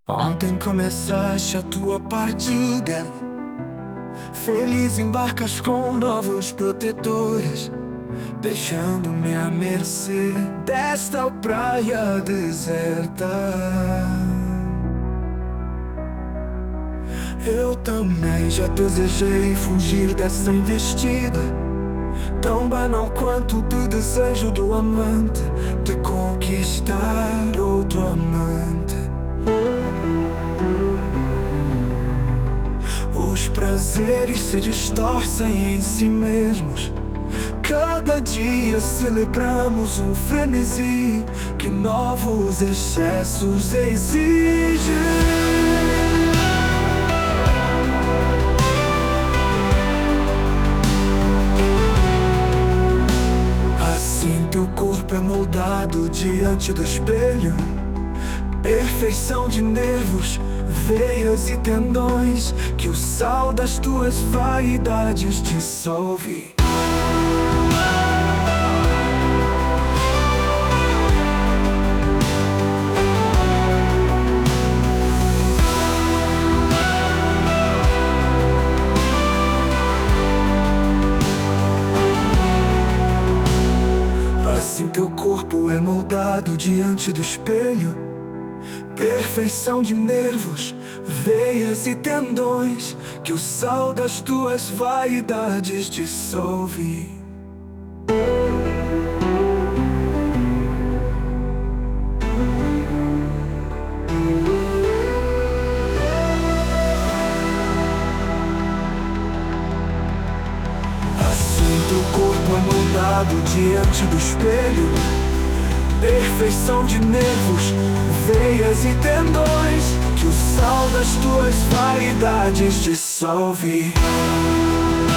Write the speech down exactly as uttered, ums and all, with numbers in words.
Ontem começaste a tua partida. Feliz embarcas com novos protetores, deixando-me à mercê desta praia deserta. Eu também já desejei fugir dessa investida, tão banal quanto o desejo do amante de conquistar outro amante. Os prazeres se distorcem em si mesmos. Cada dia celebramos um frenesi que novos excessos exigem. Assim teu corpo é moldado diante do espelho, perfeição de nervos, veias e tendões, que o sal das tuas vaidades dissolve. Assim teu corpo é moldado diante do espelho, perfeição de nervos, veias e tendões, que o sal das tuas vaidades dissolve. Assim teu corpo é moldado diante do espelho, perfeição de nervos, veias e tendões, que o sal das tuas vaidades dissolve.